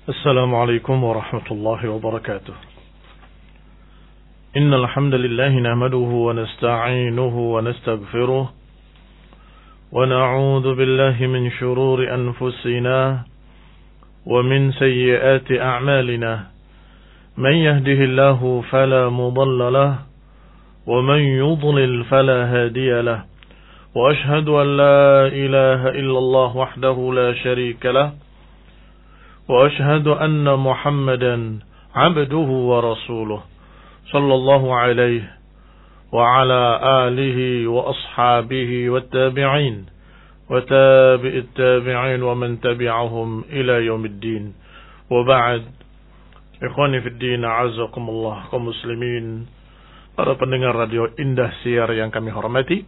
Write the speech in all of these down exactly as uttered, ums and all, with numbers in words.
السلام عليكم ورحمة الله وبركاته. إن الحمد لله نحمده ونستعينه ونستغفره ونعوذ بالله من شرور أنفسنا ومن سيئات أعمالنا. من يهده الله فلا مضل له ومن يضلل فلا هادي له. وأشهد أن لا إله إلا الله وحده لا شريك له وأشهد أن محمدا عبده ورسوله صلى الله عليه وعلى آله وأصحابه والتابعين وتابع التابعين ومن تبعهم إلى يوم الدين. وبعد، ikhwani fi din, a'azzakumullah, kaum muslimin, para pendengar radio Indah Siar yang kami hormati.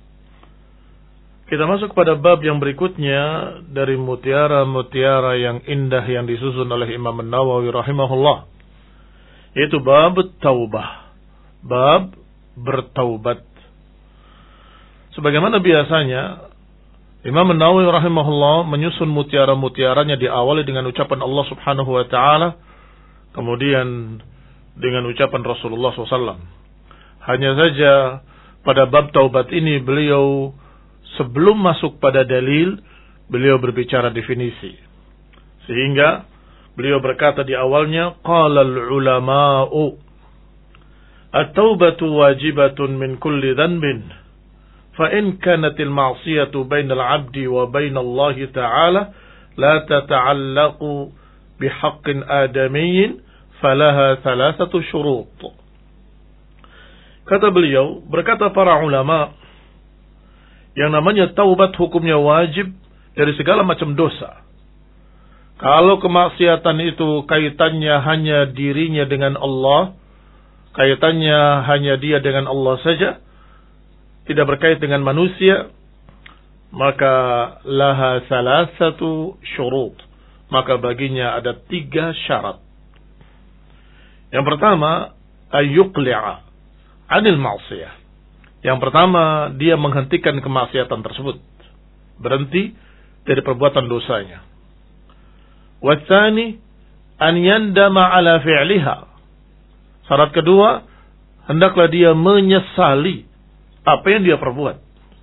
Kita masuk pada bab yang berikutnya dari mutiara-mutiara yang indah yang disusun oleh Imam An-Nawawi rahimahullah, yaitu bab taubah, bab bertaubat. Sebagaimana biasanya, Imam An-Nawawi rahimahullah menyusun mutiara-mutiaranya diawali dengan ucapan Allah subhanahu wa ta'ala, kemudian dengan ucapan Rasulullah shallallahu alaihi wasallam. Hanya saja pada bab taubat ini beliau sebelum masuk pada dalil, beliau berbicara definisi. Sehingga beliau berkata di awalnya, qala al-ulama'u at-taubatu wajibatun min kulli dhanbin fa in kanatil ma'siyatu bainal 'abdi wa bainallahi ta'ala la tata'allaqu bihaqqin adamiyyin falaha thalathatu syurut. Kata beliau, berkata para ulama, yang namanya taubat hukumnya wajib dari segala macam dosa. Kalau kemaksiatan itu kaitannya hanya dirinya dengan Allah, kaitannya hanya dia dengan Allah saja, tidak berkait dengan manusia, maka laha salasatu syurut, maka baginya ada tiga syarat. Yang pertama, ayyuqli'a anil ma'siyah. Yang pertama, dia menghentikan kemaksiatan tersebut, berhenti dari perbuatan dosanya. Watsani an yandama ala fi'liha. Syarat kedua, hendaklah dia menyesali apa yang dia perbuat.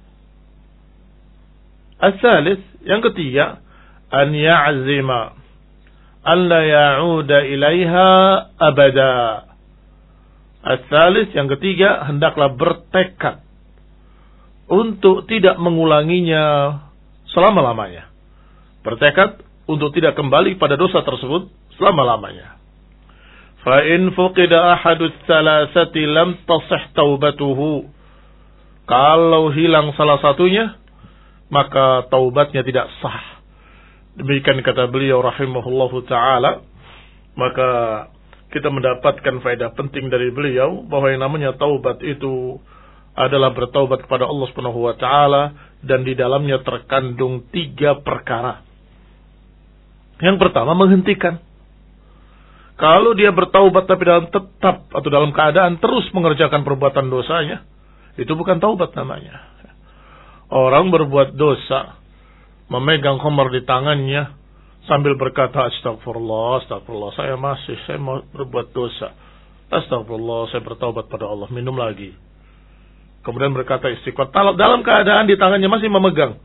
As-salis, yang ketiga, an ya'zima an la ya'uda ilaiha abada. As-salis, yang ketiga, hendaklah bertekad untuk tidak mengulanginya selama-lamanya. Bertekad untuk tidak kembali pada dosa tersebut selama-lamanya. Fa in fuqida ahadus salasati lam tasih taubatuhu. Kalau hilang salah satunya, maka taubatnya tidak sah. Demikian kata beliau rahimahullahu ta'ala. Maka kita mendapatkan faedah penting dari beliau bahwa yang namanya taubat itu adalah bertaubat kepada Allah Subhanahu wa taala, dan di dalamnya terkandung tiga perkara. Yang pertama, menghentikan. Kalau dia bertaubat tapi dalam tetap atau dalam keadaan terus mengerjakan perbuatan dosanya, itu bukan taubat namanya. Orang berbuat dosa, memegang khamar di tangannya sambil berkata, astagfirullah, astagfirullah, saya masih, saya mau berbuat dosa. Astagfirullah, saya bertaubat pada Allah, minum lagi. Kemudian berkata istighfar, dalam keadaan di tangannya masih memegang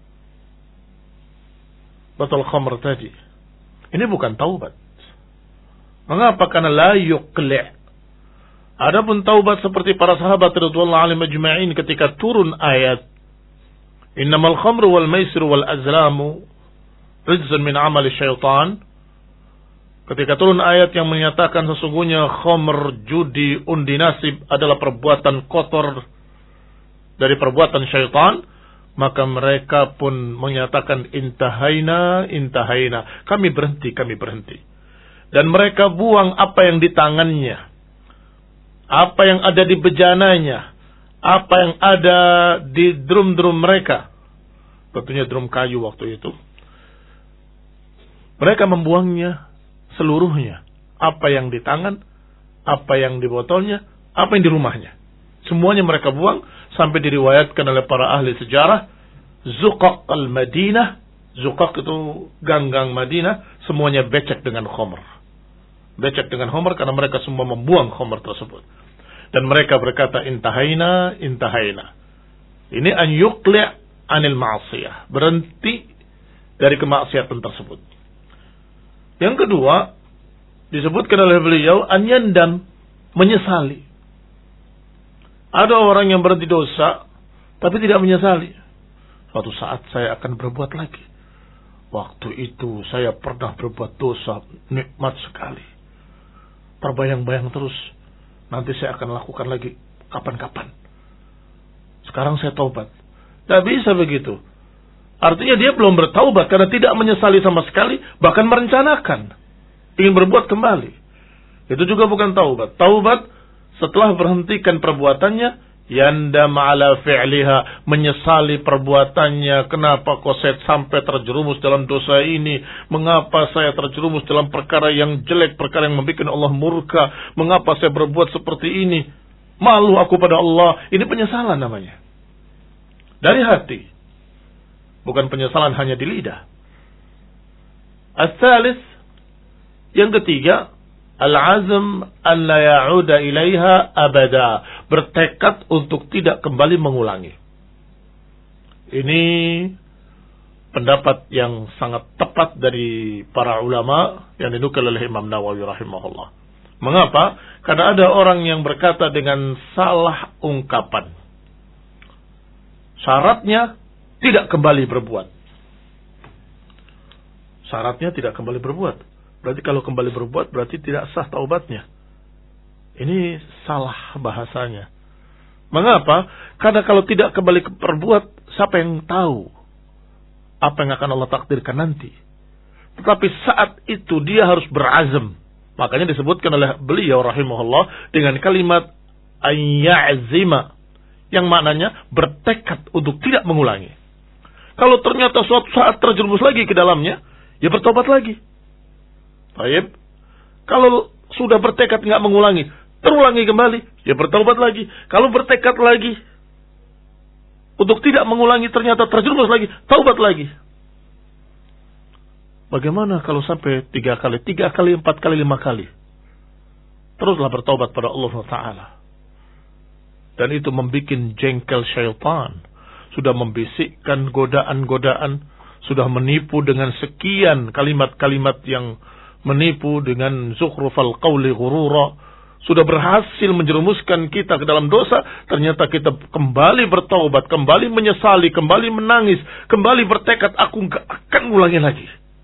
botol khamr tadi. Ini bukan taubat. Mengapa? Karena la yuqli'. Adapun taubat seperti para sahabat radhiyallahu anhum ajma'in ketika turun ayat innamal khamru wal maisiru wal azlamu rijzun min amali syaitan. Ketika turun ayat yang menyatakan sesungguhnya khamr, judi, undi nasib adalah perbuatan kotor dari perbuatan syaitan, maka mereka pun menyatakan intahaina, intahaina, kami berhenti, kami berhenti. Dan mereka buang apa yang di tangannya, apa yang ada di bejananya, apa yang ada di drum-drum mereka, tentunya drum kayu waktu itu. Mereka membuangnya seluruhnya. Apa yang di tangan, apa yang di botolnya, apa yang di rumahnya. Semuanya mereka buang, sampai diriwayatkan oleh para ahli sejarah, Zuqaq al-Madinah Zuqaq itu ganggang Madinah, semuanya becek dengan khamr. Becek dengan khamr karena mereka semua membuang khamr tersebut. Dan mereka berkata, intahaina, intahaina. Ini an yuqli' anil ma'asiyah. Berhenti dari kemaksiatan tersebut. Yang kedua, disebutkan oleh beliau, an yandam, menyesali. Ada orang yang berhenti dosa, tapi tidak menyesali. Suatu saat saya akan berbuat lagi. Waktu itu saya pernah berbuat dosa, nikmat sekali. Terbayang-bayang terus, nanti saya akan lakukan lagi kapan-kapan. Sekarang saya taubat. Tidak bisa begitu. Artinya dia belum bertaubat karena tidak menyesali sama sekali, bahkan merencanakan ingin berbuat kembali. Itu juga bukan taubat. Taubat setelah berhentikan perbuatannya, yandam ala fi'liha, menyesali perbuatannya. Kenapa kok saya sampai terjerumus dalam dosa ini? Mengapa saya terjerumus dalam perkara yang jelek, perkara yang membuat Allah murka? Mengapa saya berbuat seperti ini? Malu aku pada Allah. Ini penyesalan namanya. Dari hati. Bukan penyesalan hanya di lidah. As-salis, yang ketiga, al-azm an la ya'uda ilaiha abada, bertekad untuk tidak kembali mengulangi. Ini pendapat yang sangat tepat dari para ulama yang dinukil oleh Imam Nawawi rahimahullah. Mengapa? Karena ada orang yang berkata dengan salah ungkapan. Syaratnya tidak kembali berbuat. Syaratnya tidak kembali berbuat. Berarti kalau kembali berbuat berarti tidak sah taubatnya. Ini salah bahasanya. Mengapa? Karena kalau tidak kembali berbuat, siapa yang tahu apa yang akan Allah takdirkan nanti. Tetapi saat itu dia harus berazam. Makanya disebutkan oleh beliau rahimahullah dengan kalimat ayya'zima, yang maknanya bertekad untuk tidak mengulangi. Kalau ternyata suatu saat terjerumus lagi ke dalamnya, ya bertobat lagi. Baik. Kalau sudah bertekad nggak mengulangi, terulangi kembali, ya bertobat lagi. Kalau bertekad lagi untuk tidak mengulangi, ternyata terjerumus lagi, taubat lagi. Bagaimana kalau sampai tiga kali, tiga kali, empat kali, lima kali? Teruslah bertobat pada Allah Taala. Dan itu membuat jengkel syaitan. Sudah membisikkan godaan-godaan. Sudah menipu dengan sekian kalimat-kalimat yang menipu dengan zukhrufal qawli ghurura. Sudah berhasil menjerumuskan kita ke dalam dosa. Ternyata kita kembali bertaubat, kembali menyesali, kembali menangis, kembali bertekad, aku gak akan ulangi lagi.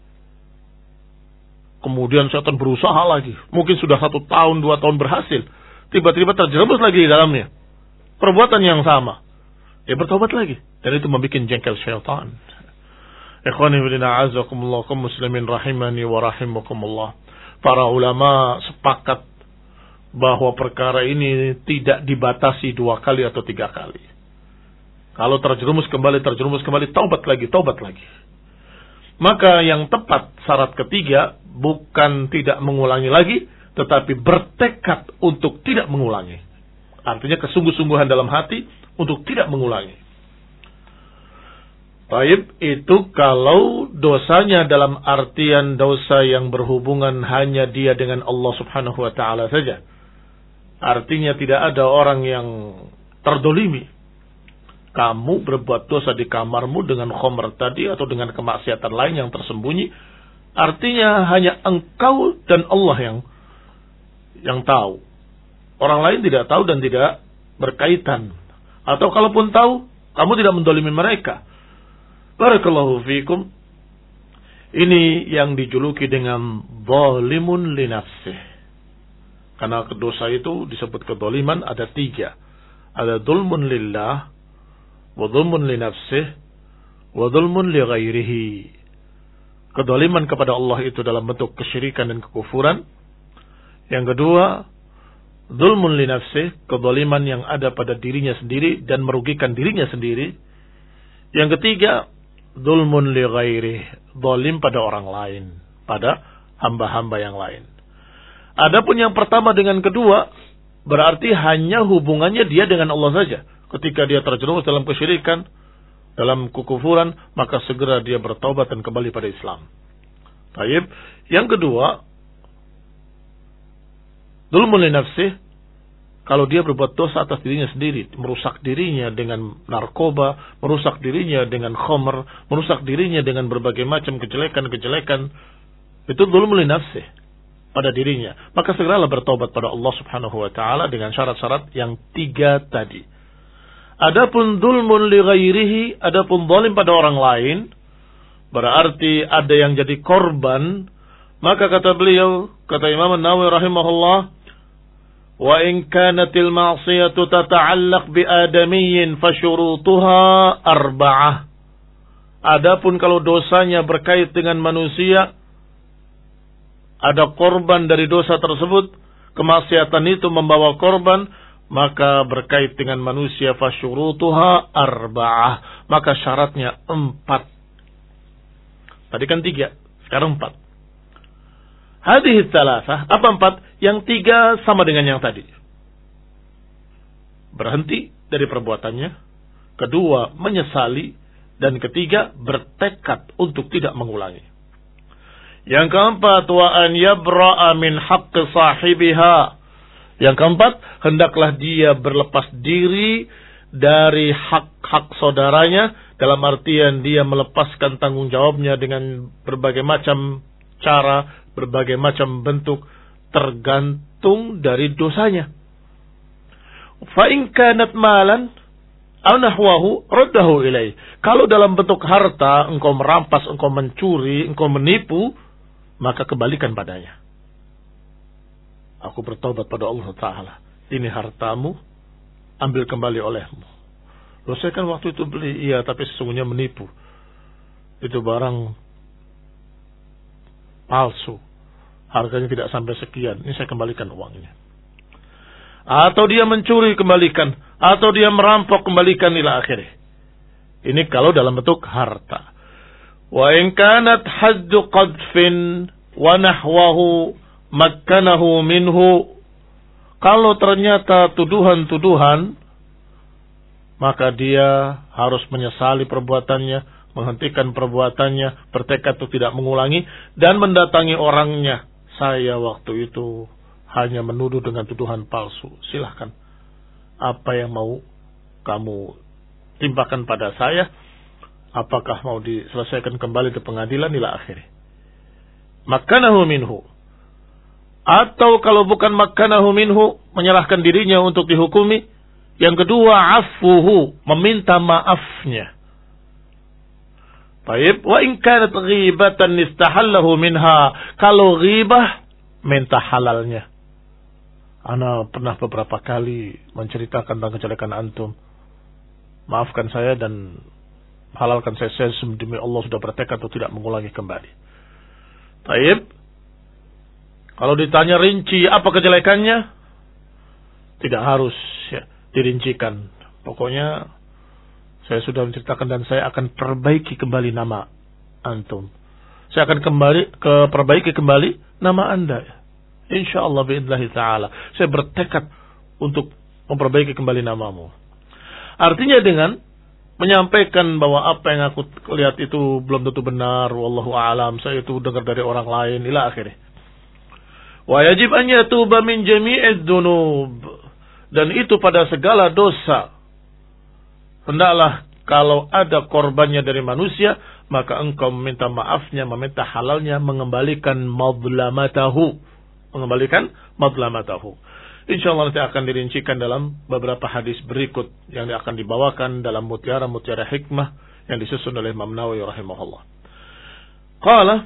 Kemudian syaitan berusaha lagi. Mungkin sudah satu tahun, dua tahun berhasil. Tiba-tiba terjerumus lagi di dalamnya. Perbuatan yang sama. Ya bertobat lagi. Dan itu membuat jengkel syaitan. Ikhwani fillah a'azakumullah kaum muslimin rahimani wa rahimakumullah. Para ulama sepakat bahwa perkara ini tidak dibatasi dua kali atau tiga kali. Kalau terjerumus kembali, terjerumus kembali, taubat lagi, taubat lagi. Maka yang tepat syarat ketiga bukan tidak mengulangi lagi, tetapi bertekad untuk tidak mengulangi. Artinya kesungguh-sungguhan dalam hati untuk tidak mengulangi. Baik, itu kalau dosanya dalam artian dosa yang berhubungan hanya dia dengan Allah Subhanahu wa taala saja. Artinya tidak ada orang yang terdolimi. Kamu berbuat dosa di kamarmu dengan khamr tadi atau dengan kemaksiatan lain yang tersembunyi. Artinya hanya engkau dan Allah yang yang tahu. Orang lain tidak tahu dan tidak berkaitan. Atau kalaupun tahu, kamu tidak mendolimi mereka. Barakallahu fikum. Ini yang dijuluki dengan zalimun li nafsih. Karena dosa itu disebut kezaliman ada tiga. Ada zulmun lillah, wa zulmun li nafsih, wa zulmun li ghairihi. Kezaliman kepada Allah itu dalam bentuk kesyirikan dan kekufuran. Yang kedua, zulmun li nafsih, kezaliman yang ada pada dirinya sendiri dan merugikan dirinya sendiri. Yang ketiga, zulmun li ghairih, zalim pada orang lain, pada hamba-hamba yang lain. Adapun yang pertama dengan kedua, berarti hanya hubungannya dia dengan Allah saja. Ketika dia terjerumus dalam kesyirikan, dalam kekufuran, maka segera dia bertaubat dan kembali pada Islam. Baik. Yang kedua, dzulmun li nafsih, kalau dia berbuat dosa atas dirinya sendiri, merusak dirinya dengan narkoba, merusak dirinya dengan khamr, merusak dirinya dengan berbagai macam kejelekan-kejelekan, itu dzulmun li nafsih pada dirinya, maka segeralah bertobat pada Allah Subhanahu wa taala dengan syarat-syarat yang tiga tadi. Adapun dzulmun li ghairihi, adapun zalim pada orang lain, berarti ada yang jadi korban, maka kata beliau, kata Imam An-Nawawi rahimahullah, wa in kanatil ma'siyatu tata'allaq bi adamiyyin fasyurutuha arba'ah. Adapun kalau dosanya berkait dengan manusia, ada korban dari dosa tersebut, kemaksiatan itu membawa korban, maka berkait dengan manusia fasyurutuha arba'ah, maka syaratnya empat. Tadi kan tiga, sekarang empat. Hadhihi tsalasah, apa empat? Yang tiga sama dengan yang tadi. Berhenti dari perbuatannya. Kedua, menyesali. Dan ketiga, bertekad untuk tidak mengulangi. Yang keempat, wa an yabra'a min haqqi sahibiha. Yang keempat, hendaklah dia berlepas diri dari hak-hak saudaranya, dalam artian dia melepaskan tanggung jawabnya dengan berbagai macam cara, berbagai macam bentuk, tergantung dari dosanya. Fa in kanat malan aw nahwahu raddahu ilaih. Kalau dalam bentuk harta, engkau merampas, engkau mencuri, engkau menipu, maka kembalikan padanya. Aku bertobat pada Allah Ta'ala. Ini hartamu, ambil kembali olehmu. Loh, saya kan waktu itu beli, iya, tapi sesungguhnya menipu. Itu barang palsu, harganya tidak sampai sekian, ini saya kembalikan uangnya. Atau dia mencuri, kembalikan. Atau dia merampok, kembalikan, ila akhirih. Ini kalau dalam bentuk harta. Wa in kanat haddu qadfin wa nahwahu makkanahu minhu. Kalau ternyata tuduhan-tuduhan, maka dia harus menyesali perbuatannya, menghentikan perbuatannya, bertekad untuk tidak mengulangi, dan mendatangi orangnya. Saya waktu itu hanya menuduh dengan tuduhan palsu. Silahkan, apa yang mau kamu timpakan pada saya? Apakah mau diselesaikan kembali ke pengadilan ila akhirih? Makkanahu minhu. Atau kalau bukan makkanahu minhu, menyerahkan dirinya untuk dihukumi. Yang kedua, afuhu, meminta maafnya. Baik, wa in kanat ghibatan istahallahu minha. Kalau ghibah, minta halalnya. Ana pernah beberapa kali menceritakan tentang kejelekan antum. Maafkan saya dan halalkan saya. Saya demi Allah sudah bertekad untuk tidak mengulangi kembali. Baik. Kalau ditanya rinci apa kejelekannya, tidak harus ya dirincikan. Pokoknya saya sudah menceritakan dan saya akan perbaiki kembali nama antum. Saya akan kembali ke perbaiki kembali nama anda. Insyaallah biidznillah taala. Saya bertekad untuk memperbaiki kembali namamu. Artinya dengan menyampaikan bahwa apa yang aku lihat itu belum tentu benar, wallahu a'lam, saya itu dengar dari orang lain, ila akhirih. Wa yajib an yatuba min jami'id dzunub. Dan itu pada segala dosa. Hendaklah kalau ada korbannya dari manusia, maka engkau meminta maafnya, meminta halalnya, mengembalikan madlamatahu. Mengembalikan madlamatahu. InsyaAllah nanti akan dirincikan dalam beberapa hadis berikut yang akan dibawakan dalam mutiara-mutiara hikmah yang disusun oleh Imam Nawawi rahimahullah. Qala,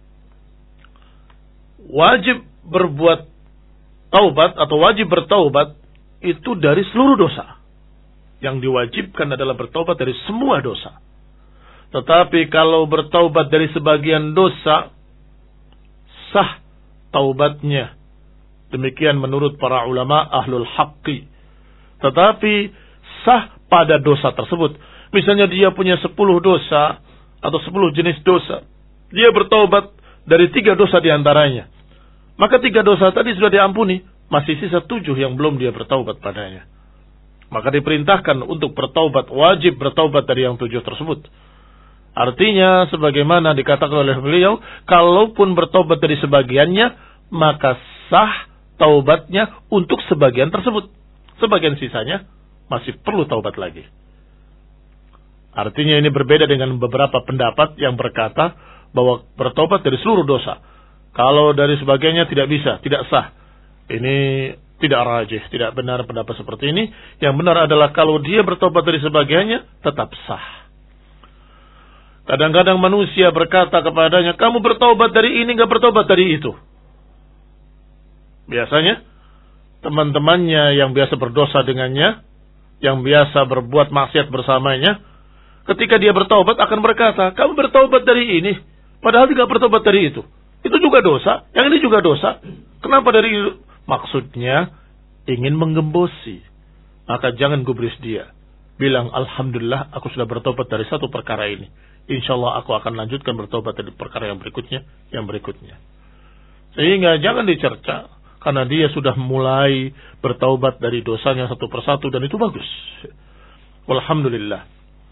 wajib berbuat taubat atau wajib bertaubat itu dari seluruh dosa. Yang diwajibkan adalah bertaubat dari semua dosa. Tetapi kalau bertaubat dari sebagian dosa, sah taubatnya. Demikian menurut para ulama ahlul haqqi. Tetapi sah pada dosa tersebut. Misalnya dia punya sepuluh dosa atau sepuluh jenis dosa. Dia bertaubat dari tiga dosa diantaranya. Maka tiga dosa tadi sudah diampuni. Masih sisa tujuh yang belum dia bertaubat padanya. maka diperintahkan untuk bertaubat, wajib bertaubat dari yang tujuh tersebut. Artinya, sebagaimana dikatakan oleh beliau, kalaupun bertaubat dari sebagiannya, maka sah taubatnya untuk sebagian tersebut. Sebagian sisanya masih perlu taubat lagi. Artinya ini berbeda dengan beberapa pendapat yang berkata bahwa bertaubat dari seluruh dosa. Kalau dari sebagiannya tidak bisa, tidak sah. Ini tidak rajih, tidak benar pendapat seperti ini. Yang benar adalah kalau dia bertobat dari sebagiannya, tetap sah. Kadang-kadang manusia berkata kepadanya, kamu bertobat dari ini, gak bertobat dari itu. Biasanya, teman-temannya yang biasa berdosa dengannya, yang biasa berbuat maksiat bersamanya, ketika dia bertobat akan berkata, kamu bertobat dari ini, padahal tidak bertobat dari itu. Itu juga dosa, yang ini juga dosa. Kenapa dari itu? Maksudnya ingin menggembosi. Maka jangan gubris dia. Bilang, alhamdulillah aku sudah bertobat dari satu perkara ini. Insya Allah aku akan lanjutkan bertobat dari perkara yang berikutnya, yang berikutnya. Sehingga jangan dicerca, karena dia sudah mulai bertaubat dari dosanya satu persatu, dan itu bagus. Walhamdulillah.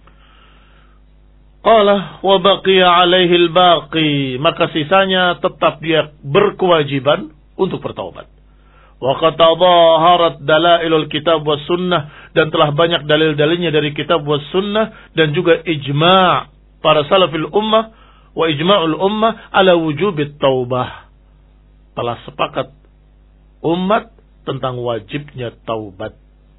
Qala wa baqiya alaihi al-baqi, maka sisanya tetap dia berkewajiban untuk bertaubat. Wa qad tadhaharat dalailul kitab was sunnah, dan telah banyak dalil-dalilnya dari kitab was sunnah, dan juga ijma' para salafil ummah wa ijma'ul ummah ala wujubit taubah. Telah sepakat umat tentang wajibnya taubat.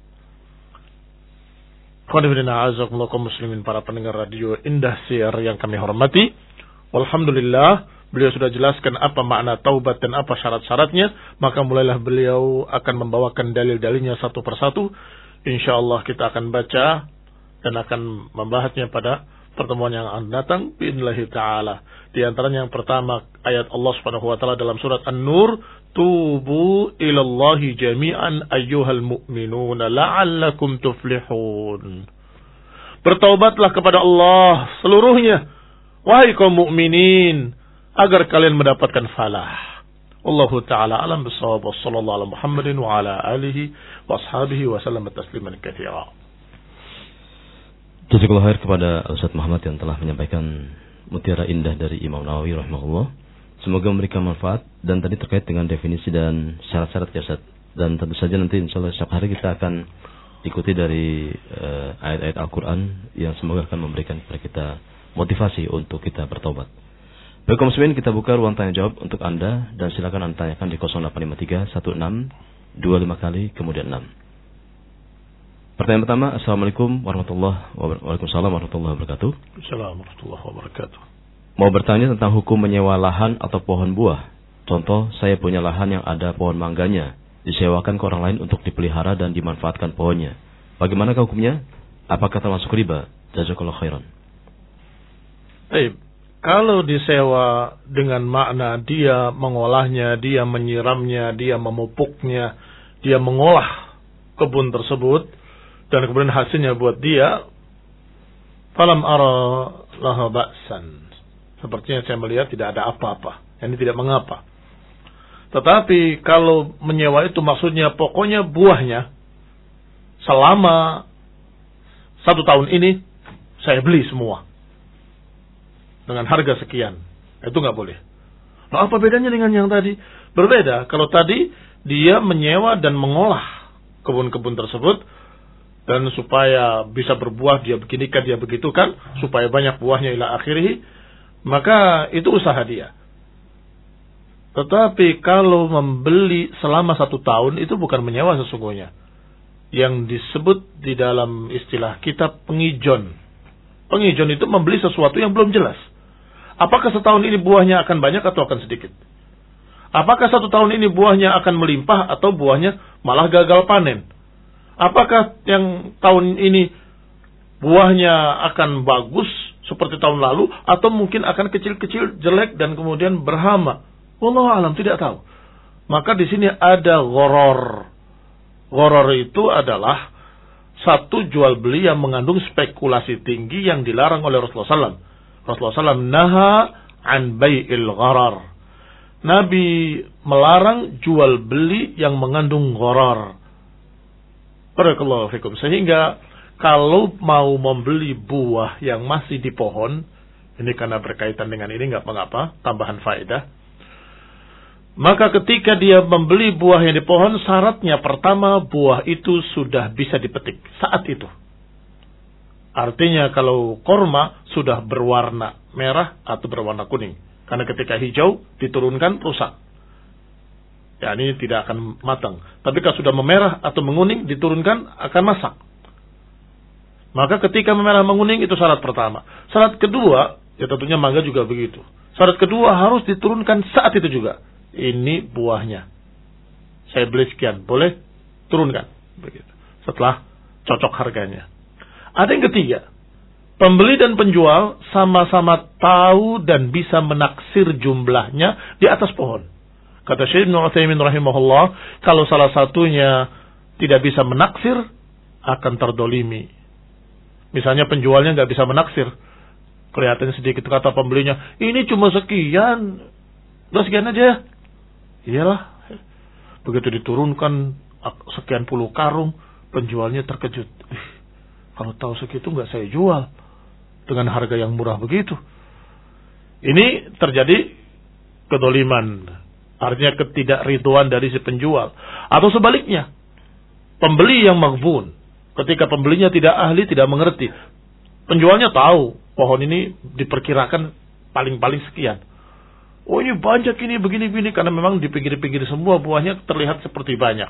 Qanifidina azakumullah kaum muslimin, para pendengar radio Indah Siar yang kami hormati. Walhamdulillah, beliau sudah jelaskan apa makna taubat dan apa syarat-syaratnya. Maka mulailah beliau akan membawakan dalil-dalilnya satu persatu. InsyaAllah kita akan baca dan akan membahasnya pada pertemuan yang akan datang bi'idnillahi ta'ala. Di antaranya yang pertama, ayat Allah subhanahu wa ta'ala dalam surat An-Nur, tubu ilallahi jami'an ayyuhal mu'minuna la'allakum tuflihun. Bertaubatlah kepada Allah seluruhnya, wahai kaum mukminin, agar kalian mendapatkan falah. Wallahu ta'ala alam bisawab. Wassallallahu ala Muhammadin wa ala alihi wa ashabihi wa sallam tasliman katsira. Jazakallahu khair kepada Ustaz Muhammad yang telah menyampaikan mutiara indah dari Imam Nawawi rahimahullah. Semoga memberikan manfaat. Dan tadi terkait dengan definisi dan syarat-syarat jasad. Dan tentu saja nanti insyaallah setiap hari kita akan ikuti dari uh, ayat-ayat Al-Quran yang semoga akan memberikan kepada kita motivasi untuk kita bertobat. Baik kaum muslimin, kita buka ruang tanya jawab untuk Anda, dan silakan Anda tanyakan di nol delapan lima tiga satu enam dua lima kali kemudian enam. Pertanyaan pertama, Assalamualaikum warahmatullahi wabarakatuh. Waalaikumsalam warahmatullahi wabarakatuh. Assalamualaikum warahmatullahi wabarakatuh. Mau bertanya tentang hukum menyewa lahan atau pohon buah. Contoh, saya punya lahan yang ada pohon mangganya, disewakan ke orang lain untuk dipelihara dan dimanfaatkan pohonnya. Bagaimana hukumnya? Apakah termasuk riba? Jazakallahu khairan. Baik, kalau disewa dengan makna dia mengolahnya, dia menyiramnya, dia memupuknya, dia mengolah kebun tersebut, dan kemudian hasilnya buat dia, falam ara laha ba'san. Sepertinya saya melihat tidak ada apa-apa. Ini tidak mengapa. Tetapi kalau menyewa itu maksudnya pokoknya buahnya selama satu tahun ini saya beli semua dengan harga sekian, itu nggak boleh. Nah, apa bedanya dengan yang tadi? Berbeda. Kalau tadi dia menyewa dan mengolah kebun-kebun tersebut, dan supaya bisa berbuah dia beginikan, dia begitukan, supaya banyak buahnya ila akhirih, maka itu usaha dia. Tetapi kalau membeli selama satu tahun, itu bukan menyewa sesungguhnya. Yang disebut di dalam istilah kita pengijon. Pengijon itu membeli sesuatu yang belum jelas. Apakah setahun ini buahnya akan banyak atau akan sedikit? Apakah satu tahun ini buahnya akan melimpah atau buahnya malah gagal panen? Apakah yang tahun ini buahnya akan bagus seperti tahun lalu, atau mungkin akan kecil-kecil, jelek, dan kemudian berhama? Wallahu alam, tidak tahu. Maka di sini ada gharar. Gharar itu adalah satu jual beli yang mengandung spekulasi tinggi yang dilarang oleh Rasulullah sallallahu alaihi wasallam. Rasulullah sallallahu alaihi wasallam naha an bai'il gharar. Nabi melarang jual beli yang mengandung gharar. Barakallahu fikum. Sehingga kalau mau membeli buah yang masih di pohon, ini karena berkaitan dengan ini nggak mengapa, tambahan faedah. Maka ketika dia membeli buah yang di pohon, syaratnya pertama buah itu sudah bisa dipetik saat itu. Artinya kalau korma sudah berwarna merah atau berwarna kuning. Karena ketika hijau diturunkan rusak. Ya ini tidak akan matang. Tapi kalau sudah memerah atau menguning diturunkan akan masak. Maka ketika memerah menguning itu syarat pertama. Syarat kedua, ya tentunya mangga juga begitu. Syarat kedua harus diturunkan saat itu juga. Ini buahnya. Saya beli sekian, boleh turunkan. Begitu. Setelah cocok harganya. Ada yang ketiga. Pembeli dan penjual sama-sama tahu dan bisa menaksir jumlahnya di atas pohon. Kata Syekh Ibnu Utsaimin rahimahullah, kalau salah satunya tidak bisa menaksir, akan terdolimi. Misalnya penjualnya nggak bisa menaksir, kelihatan sedikit, kata pembelinya, ini cuma sekian, udah sekian aja. Iyalah, begitu diturunkan sekian puluh karung, penjualnya terkejut. Ih, kalau tahu segitu nggak saya jual dengan harga yang murah begitu. Ini terjadi kedoliman, artinya ketidakridhoan dari si penjual. Atau sebaliknya, pembeli yang maghbun, ketika pembelinya tidak ahli, tidak mengerti. Penjualnya tahu pohon ini diperkirakan paling-paling sekian. Oh ini banyak ini begini-begini, karena memang di pinggir-pinggir semua buahnya terlihat seperti banyak.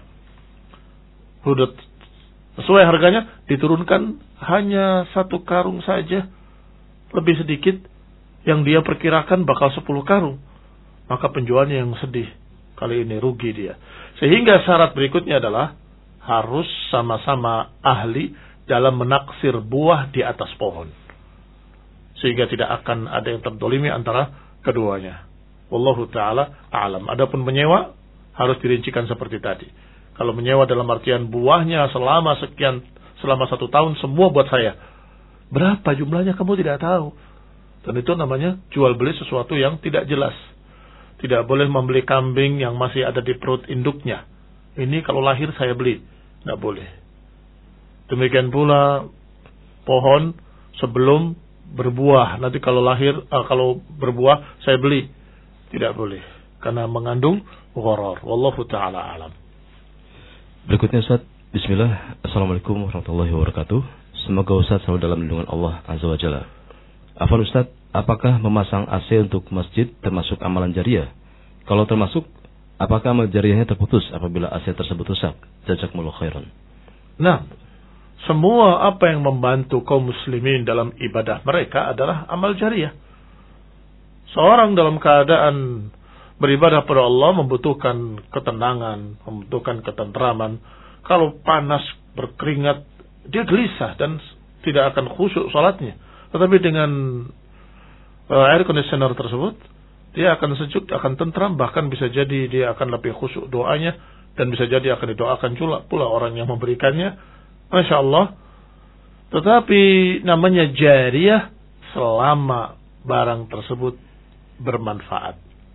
Sudah sesuai harganya, diturunkan hanya satu karung saja, lebih sedikit, yang dia perkirakan bakal sepuluh karung. Maka penjualnya yang sedih, kali ini rugi dia. Sehingga syarat berikutnya adalah harus sama-sama ahli dalam menaksir buah di atas pohon, sehingga tidak akan ada yang terdolimi antara keduanya. Wallahu ta'ala a'lam. Adapun menyewa harus dirincikan seperti tadi. Kalau menyewa dalam artian buahnya selama sekian, selama satu tahun semua buat saya, berapa jumlahnya kamu tidak tahu. Dan itu namanya jual beli sesuatu yang tidak jelas. Tidak boleh membeli kambing yang masih ada di perut induknya. Ini kalau lahir saya beli. Tidak boleh. Demikian pula pohon sebelum berbuah. Nanti kalau lahir, uh, kalau berbuah saya beli. Tidak boleh. Karena mengandung gharar. Wallahu ta'ala alam. Berikutnya Ustaz. Bismillah. Assalamualaikum warahmatullahi wabarakatuh. Semoga Ustaz selalu dalam lindungan Allah Azza wa Jalla. Afwan Ustaz, apakah memasang A C untuk masjid termasuk amalan jariah? Kalau termasuk, apakah amal jariahnya terputus apabila A C tersebut rusak? Jazakumullah khairan. Nah, semua apa yang membantu kaum muslimin dalam ibadah mereka adalah amal jariah. Seorang dalam keadaan beribadah pada Allah membutuhkan ketenangan, membutuhkan ketentraman. Kalau panas, berkeringat, dia gelisah dan tidak akan khusyuk salatnya. Tetapi dengan uh, air conditioner tersebut, dia akan sejuk, akan tentram, bahkan bisa jadi dia akan lebih khusyuk doanya, dan bisa jadi akan didoakan pula, pula orang yang memberikannya. Masya Allah. Tetapi namanya jariah selama barang tersebut bermanfaat.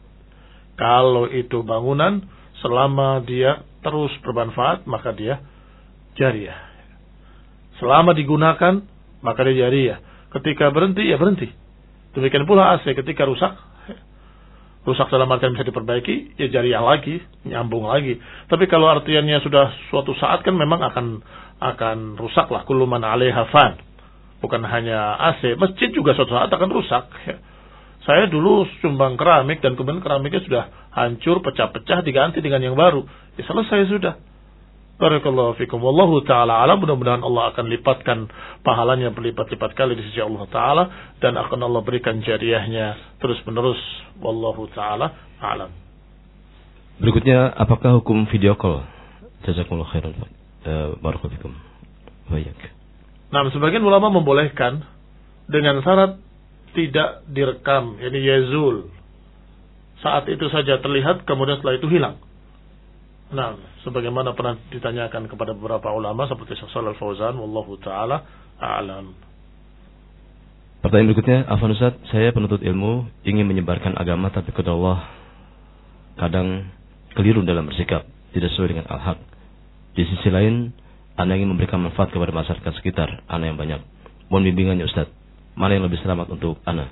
Kalau itu bangunan, selama dia terus bermanfaat, maka dia jariah. Selama digunakan, maka dia jariah. Ketika berhenti, ya berhenti. Demikian pula A C ketika rusak. Rusak dalam artian bisa diperbaiki, ya jariah lagi, nyambung lagi. Tapi kalau artiannya sudah suatu saat kan memang akan akan rusak lah. Kullu man 'alaiha fan. Bukan hanya A C, masjid juga suatu saat akan rusak. Saya dulu sumbang keramik dan kemudian keramiknya sudah hancur, pecah-pecah, diganti dengan yang baru. Ya selesai sudah. Barakallahu fikum. Wallahu ta'ala alam. Mudah-mudahan Allah akan lipatkan pahalanya berlipat-lipat kali di sisi Allah Ta'ala. Dan akan Allah berikan jariahnya terus menerus. Wallahu ta'ala alam. Berikutnya, apakah hukum video call? Jazakumullah khairan. Uh, Barakallahu fikum. Baik. Nah, sebagian ulama membolehkan dengan syarat tidak direkam. Ini yazul. Saat itu saja terlihat, kemudian setelah itu hilang. Nah, sebagaimana pernah ditanyakan kepada beberapa ulama seperti Syekh Shalal Fauzan, wallahu taala a'lam. Pertanyaan berikutnya, Afwan Ustaz, saya penuntut ilmu ingin menyebarkan agama tapi kepada Allah kadang keliru dalam bersikap, tidak sesuai dengan al-haq. Di sisi lain, Ana ingin memberikan manfaat kepada masyarakat sekitar ana yang banyak. Mohon bimbingannya Ustaz. Mana yang lebih selamat untuk ana?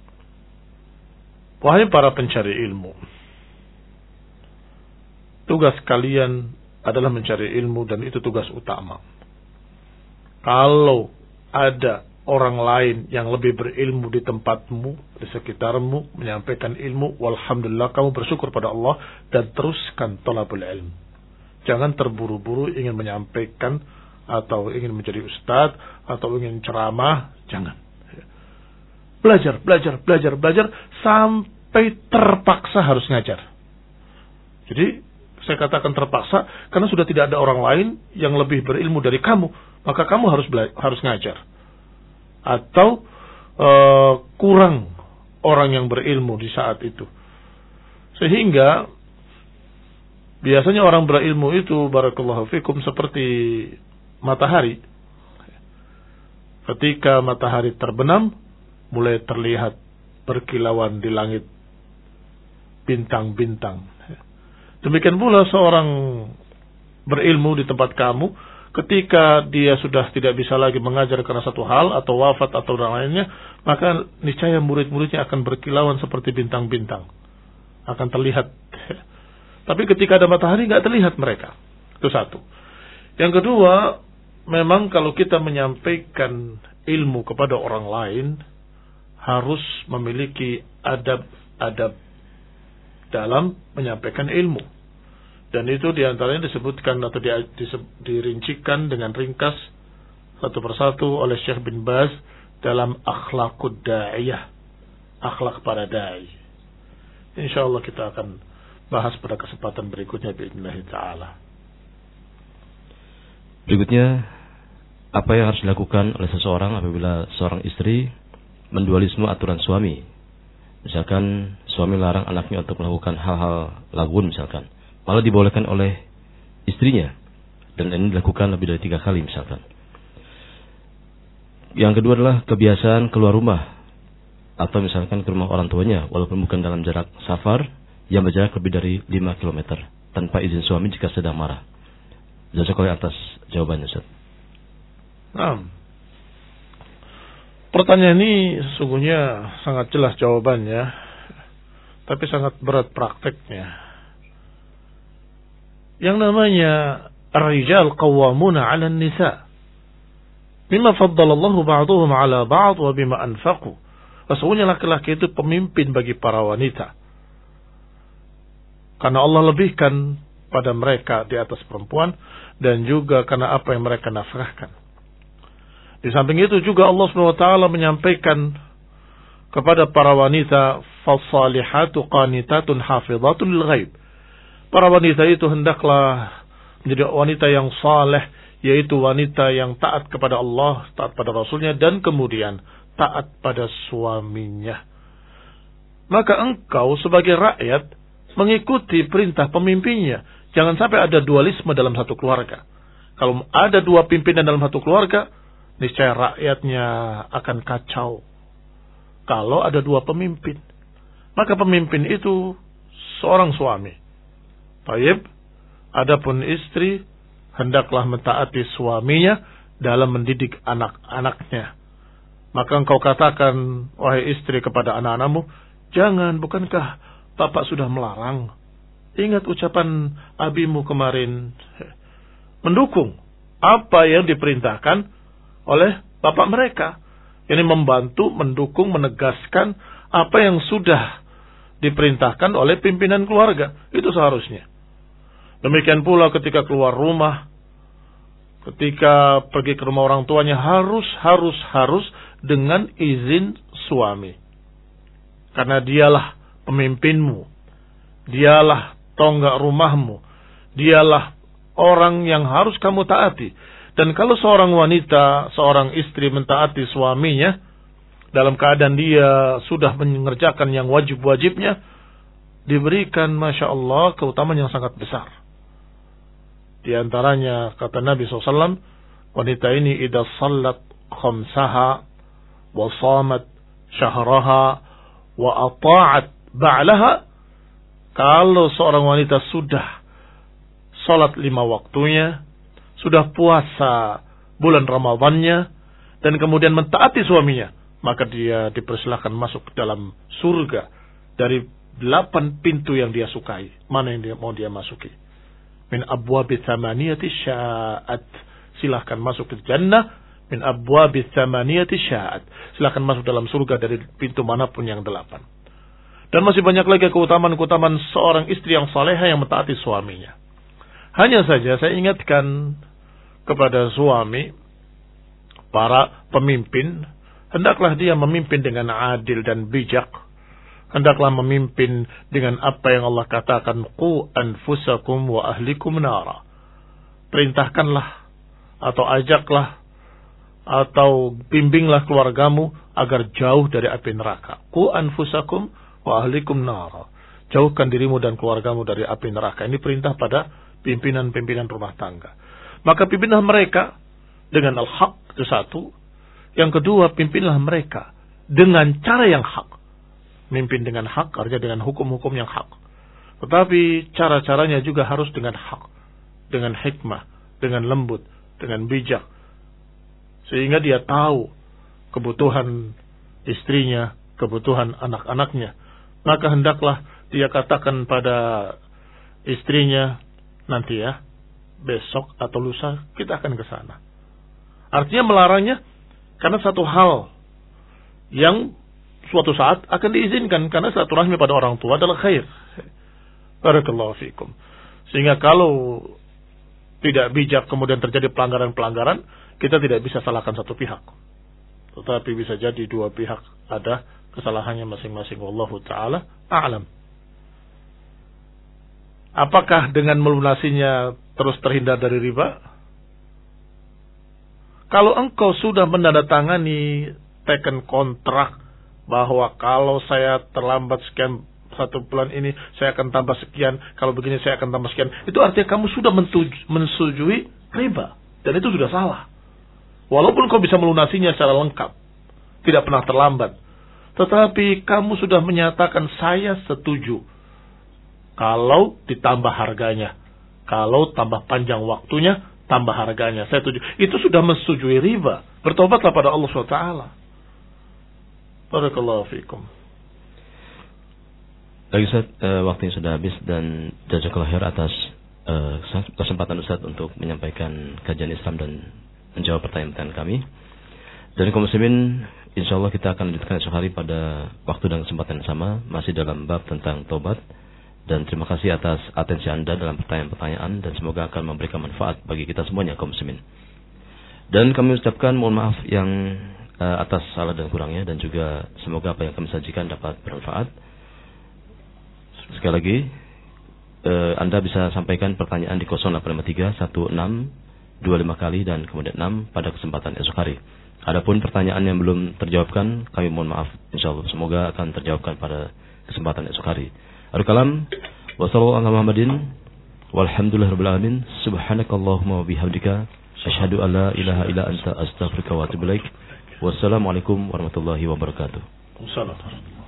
Wahai para pencari ilmu, tugas kalian adalah mencari ilmu dan itu tugas utama. Kalau ada orang lain yang lebih berilmu di tempatmu, di sekitarmu, menyampaikan ilmu, walhamdulillah, kamu bersyukur pada Allah dan teruskan thalabul ilm. Jangan terburu-buru ingin menyampaikan atau ingin menjadi ustadz atau ingin ceramah, jangan. Belajar, belajar, belajar, belajar sampai terpaksa harus ngajar. Jadi saya katakan terpaksa karena sudah tidak ada orang lain yang lebih berilmu dari kamu, maka kamu harus bela- harus ngajar. Atau uh, kurang orang yang berilmu di saat itu. Sehingga biasanya orang berilmu itu barakallahu fikum seperti matahari. Ketika matahari terbenam, mulai terlihat berkilauan di langit bintang-bintang. Demikian pula seorang berilmu di tempat kamu, ketika dia sudah tidak bisa lagi mengajar karena satu hal atau wafat atau yang lainnya, maka niscaya murid-muridnya akan berkilauan seperti bintang-bintang, akan terlihat. Tapi ketika ada matahari nggak terlihat mereka. Itu satu. Yang kedua, memang kalau kita menyampaikan ilmu kepada orang lain harus memiliki adab-adab dalam menyampaikan ilmu. Dan itu diantaranya disebutkan atau di, di, dirincikan dengan ringkas satu persatu oleh Syekh bin Baz dalam Akhlaqud Da'iyah, akhlak para da'i. Insyaallah kita akan bahas pada kesempatan berikutnya biidznillah taala. Berikutnya, apa yang harus dilakukan oleh seseorang apabila seorang istri mendualisme aturan suami? Misalkan suami larang anaknya untuk melakukan hal-hal lagun misalkan, malah dibolehkan oleh istrinya, dan ini dilakukan lebih dari tiga kali misalkan. Yang kedua adalah kebiasaan keluar rumah, atau misalkan ke rumah orang tuanya walaupun bukan dalam jarak safar yang berjarak lebih dari lima kilometer tanpa izin suami jika sedang marah. Jazakallahu atas jawabannya, Ustaz. Nah, pertanyaan ini sesungguhnya sangat jelas jawabannya, tapi sangat berat prakteknya. Yang namanya ar-rijal qawwamuna 'ala an-nisa bima faddalallahu ba'dahum 'ala ba'd wa bima anfaqu. Sesungguhnya laki-laki itu pemimpin bagi para wanita, karena Allah lebihkan pada mereka di atas perempuan dan juga karena apa yang mereka nafkahkan. Di samping itu juga Allah subhanahu wa taala menyampaikan kepada para wanita, fasalihatu qanitatun hafizatun lil ghaib. Para wanita itu hendaklah menjadi wanita yang saleh, yaitu wanita yang taat kepada Allah, taat pada Rasulnya, dan kemudian taat pada suaminya. Maka engkau sebagai rakyat mengikuti perintah pemimpinnya. Jangan sampai ada dualisme dalam satu keluarga. Kalau ada dua pimpinan dalam satu keluarga, niscaya rakyatnya akan kacau. Kalau ada dua pemimpin, maka pemimpin itu seorang suami. Baik, adapun istri hendaklah mentaati suaminya dalam mendidik anak-anaknya. Maka engkau katakan, wahai istri, kepada anak-anakmu, jangan, bukankah bapak sudah melarang? Ingat ucapan abimu kemarin, mendukung apa yang diperintahkan oleh bapak mereka. Ini membantu, mendukung, menegaskan apa yang sudah diperintahkan oleh pimpinan keluarga. Itu seharusnya. Demikian pula ketika keluar rumah, ketika pergi ke rumah orang tuanya, harus, harus, harus dengan izin suami. Karena dialah pemimpinmu. Dialah tonggak rumahmu. Dialah orang yang harus kamu taati. Dan kalau seorang wanita, seorang istri mentaati suaminya, dalam keadaan dia sudah mengerjakan yang wajib-wajibnya, diberikan, Masya Allah, keutamaan yang sangat besar. Di antaranya, kata Nabi shallallahu alaihi wasallam, wanita ini idza sallat khamsaha, wa samat syahraha, wa ata'at ba'laha, kalau seorang wanita sudah salat lima waktunya, sudah puasa bulan Ramadannya, dan kemudian mentaati suaminya, maka dia dipersilahkan masuk ke dalam surga dari delapan pintu yang dia sukai. Mana yang dia mau dia masuki? Min abwabi thamaniyati sya'at. Silahkan masuk ke jannah. Min abwabi thamaniyati sya'at. Silahkan masuk dalam surga dari pintu manapun yang delapan. Dan masih banyak lagi keutamaan-keutamaan seorang istri yang saleha yang mentaati suaminya. Hanya saja saya ingatkan kepada suami, para pemimpin, hendaklah dia memimpin dengan adil dan bijak. Hendaklah memimpin dengan apa yang Allah katakan, qu anfusakum wa ahlikum nara. Perintahkanlah atau ajaklah atau bimbinglah keluargamu agar jauh dari api neraka. Qu anfusakum wa ahlikum nara. Jauhkan dirimu dan keluargamu dari api neraka. Ini perintah pada pimpinan-pimpinan rumah tangga. Maka pimpinlah mereka dengan al-haq, itu satu. Yang kedua, pimpinlah mereka dengan cara yang hak. Mimpin dengan hak, artinya dengan hukum-hukum yang hak. Tetapi cara-caranya juga harus dengan hak, dengan hikmah, dengan lembut, dengan bijak. Sehingga dia tahu kebutuhan istrinya, kebutuhan anak-anaknya. Maka hendaklah dia katakan pada istrinya, nanti ya, besok atau lusa kita akan ke sana. Artinya melarangnya karena satu hal yang suatu saat akan diizinkan, karena silaturahmi pada orang tua adalah khair. Barakallahu fikum. Sehingga kalau tidak bijak kemudian terjadi pelanggaran-pelanggaran, kita tidak bisa salahkan satu pihak. Tetapi bisa jadi dua pihak ada kesalahannya masing-masing. Wallahu ta'ala a'lam. Apakah dengan melunasinya terus terhindar dari riba? Kalau engkau sudah menandatangani teken kontrak bahwa kalau saya terlambat sekian satu bulan ini saya akan tambah sekian, kalau begini saya akan tambah sekian, itu artinya kamu sudah mensujui riba, dan itu sudah salah. Walaupun kau bisa melunasinya secara lengkap, tidak pernah terlambat, tetapi kamu sudah menyatakan saya setuju kalau ditambah harganya, kalau tambah panjang waktunya, tambah harganya, saya setuju. Itu sudah menyetujui riba. Bertobatlah pada Allah subhanahu wa taala. Barakallahu fikum. Lagi Ustaz, uh, waktunya sudah habis, dan jazakallahu khair atas uh, kesempatan Ustaz untuk menyampaikan kajian Islam dan menjawab pertanyaan-pertanyaan kami. Dari kaum muslimin, insyaallah kita akan lanjutkan esok hari pada waktu dan kesempatan yang sama, masih dalam bab tentang taubat. Dan terima kasih atas atensi Anda dalam pertanyaan-pertanyaan, dan semoga akan memberikan manfaat bagi kita semuanya kaum muslimin. Dan kami ucapkan mohon maaf yang uh, atas salah dan kurangnya, dan juga semoga apa yang kami sajikan dapat bermanfaat. Sekali lagi, uh, Anda bisa sampaikan pertanyaan di nol delapan lima tiga satu enam dua lima kali dan kemudian enam pada kesempatan esok hari. Adapun pertanyaan yang belum terjawabkan, kami mohon maaf, insyaallah semoga akan terjawabkan pada kesempatan esok hari. Al-kalam wa sallallahu ala Muhammadin walhamdulillahirabbil alamin. Subhanakallahumma wa bihamdika asyhadu an la ilaha illa anta astaghfiruka wa atubu ilaik. Wassalamualaikum warahmatullahi wabarakatuh. Wassalam.